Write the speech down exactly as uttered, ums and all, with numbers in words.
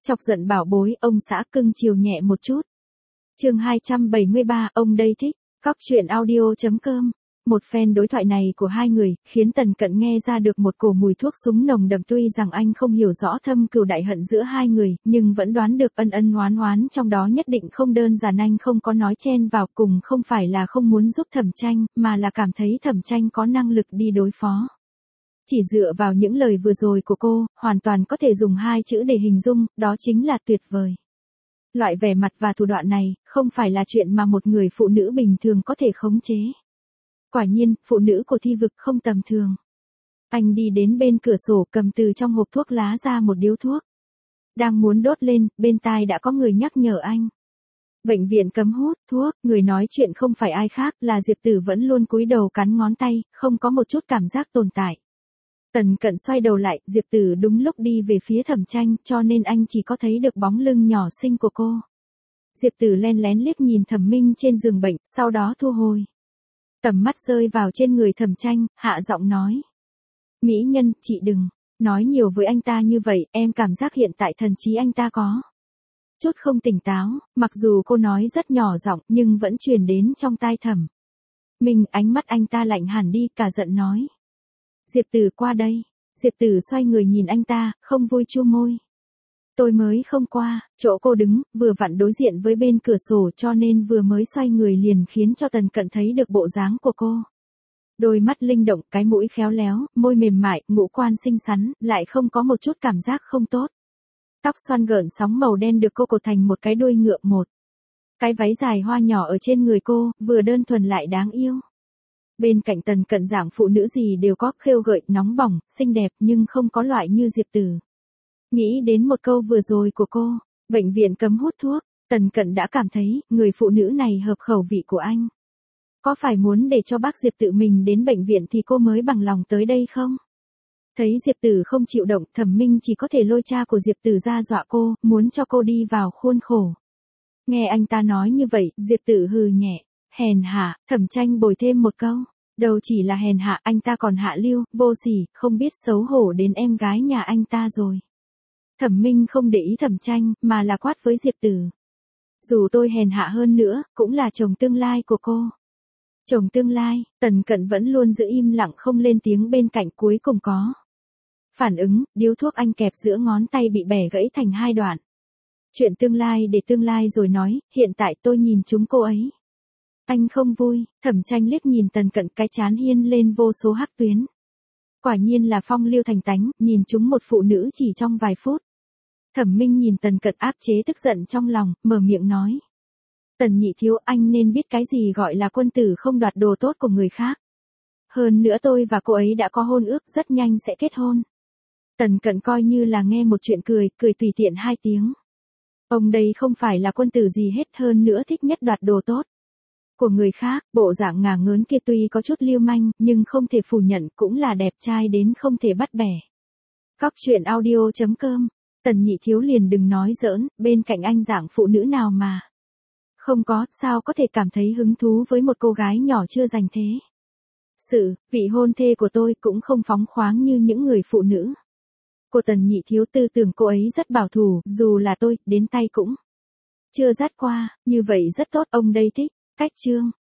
Chọc giận bảo bối, ông xã cưng chiều nhẹ một chút. Chương hai trăm bảy mươi ba, ông đây thích. Cóc truyện audio chấm com. Một phen đối thoại này của hai người, khiến Tần Cận nghe ra được một cổ mùi thuốc súng nồng đậm, tuy rằng anh không hiểu rõ thâm cừu đại hận giữa hai người, nhưng vẫn đoán được ân ân oán oán trong đó nhất định không đơn giản. Anh không có nói chen vào cùng, không phải là không muốn giúp Thẩm Tranh, mà là cảm thấy Thẩm Tranh có năng lực đi đối phó. Chỉ dựa vào những lời vừa rồi của cô, hoàn toàn có thể dùng hai chữ để hình dung, đó chính là tuyệt vời. Loại vẻ mặt và thủ đoạn này, không phải là chuyện mà một người phụ nữ bình thường có thể khống chế. Quả nhiên, phụ nữ của thi vực không tầm thường. Anh đi đến bên cửa sổ, cầm từ trong hộp thuốc lá ra một điếu thuốc. Đang muốn đốt lên, bên tai đã có người nhắc nhở anh. Bệnh viện cấm hút thuốc, người nói chuyện không phải ai khác, là Diệp Tử vẫn luôn cúi đầu cắn ngón tay, không có một chút cảm giác tồn tại. Tần Cận xoay đầu lại, Diệp Tử đúng lúc đi về phía Thẩm Tranh, cho nên anh chỉ có thấy được bóng lưng nhỏ xinh của cô. Diệp Tử len lén liếc nhìn Thẩm Minh trên giường bệnh, sau đó thu hồi. Tầm mắt rơi vào trên người Thẩm Tranh, hạ giọng nói. Mỹ nhân, chị đừng nói nhiều với anh ta như vậy, em cảm giác hiện tại thần trí anh ta có chút không tỉnh táo, mặc dù cô nói rất nhỏ giọng nhưng vẫn truyền đến trong tai Thẩm Minh. Ánh mắt anh ta lạnh hẳn đi, cả giận nói. Diệp Tử qua đây. Diệp Tử xoay người nhìn anh ta, không vui chu môi. Tôi mới không qua, chỗ cô đứng, vừa vặn đối diện với bên cửa sổ, cho nên vừa mới xoay người liền khiến cho Tần Cận thấy được bộ dáng của cô. Đôi mắt linh động, cái mũi khéo léo, môi mềm mại, ngũ quan xinh xắn, lại không có một chút cảm giác không tốt. Tóc xoăn gợn sóng màu đen được cô cột thành một cái đuôi ngựa một. Cái váy dài hoa nhỏ ở trên người cô, vừa đơn thuần lại đáng yêu. Bên cạnh Tần Cận dạng phụ nữ gì đều có, khêu gợi, nóng bỏng, xinh đẹp nhưng không có loại như Diệp Tử. Nghĩ đến một câu vừa rồi của cô, bệnh viện cấm hút thuốc, Tần Cận đã cảm thấy, người phụ nữ này hợp khẩu vị của anh. Có phải muốn để cho bác Diệp tự mình đến bệnh viện thì cô mới bằng lòng tới đây không? Thấy Diệp Tử không chịu động, Thẩm Minh chỉ có thể lôi cha của Diệp Tử ra dọa cô, muốn cho cô đi vào khuôn khổ. Nghe anh ta nói như vậy, Diệp Tử hừ nhẹ. Hèn hạ, Thẩm Tranh bồi thêm một câu. Đâu chỉ là hèn hạ, anh ta còn hạ lưu, vô sỉ, không biết xấu hổ đến em gái nhà anh ta rồi. Thẩm Minh không để ý Thẩm Tranh, mà là quát với Diệp Tử. Dù tôi hèn hạ hơn nữa, cũng là chồng tương lai của cô. Chồng tương lai, Tần Cận vẫn luôn giữ im lặng không lên tiếng, bên cạnh cuối cùng có phản ứng, điếu thuốc anh kẹp giữa ngón tay bị bẻ gãy thành hai đoạn. Chuyện tương lai để tương lai rồi nói, hiện tại tôi nhìn chúng cô ấy. Anh không vui. Thẩm Tranh liếc nhìn Tần Cận, cái chán hiên lên vô số hắc tuyến. Quả nhiên là phong lưu thành tánh, nhìn chúng một phụ nữ chỉ trong vài phút. Thẩm Minh nhìn Tần Cận áp chế tức giận trong lòng, mở miệng nói. Tần nhị thiếu, anh nên biết cái gì gọi là quân tử không đoạt đồ tốt của người khác. Hơn nữa tôi và cô ấy đã có hôn ước, rất nhanh sẽ kết hôn. Tần Cận coi như là nghe một chuyện cười, cười tùy tiện hai tiếng. Ông đây không phải là quân tử gì hết, hơn nữa thích nhất đoạt đồ tốt của người khác. Bộ dạng ngả ngớn kia tuy có chút lưu manh, nhưng không thể phủ nhận cũng là đẹp trai đến không thể bắt bẻ. Cóc truyện audio chấm com. Tần nhị thiếu liền đừng nói giỡn, bên cạnh anh dạng phụ nữ nào mà không có, sao có thể cảm thấy hứng thú với một cô gái nhỏ chưa dành thế. Sự, vị hôn thê của tôi cũng không phóng khoáng như những người phụ nữ. Cô Tần nhị thiếu tư tưởng cô ấy rất bảo thủ, dù là tôi, đến tay cũng chưa dắt qua, như vậy rất tốt, ông đây thích. Cách chương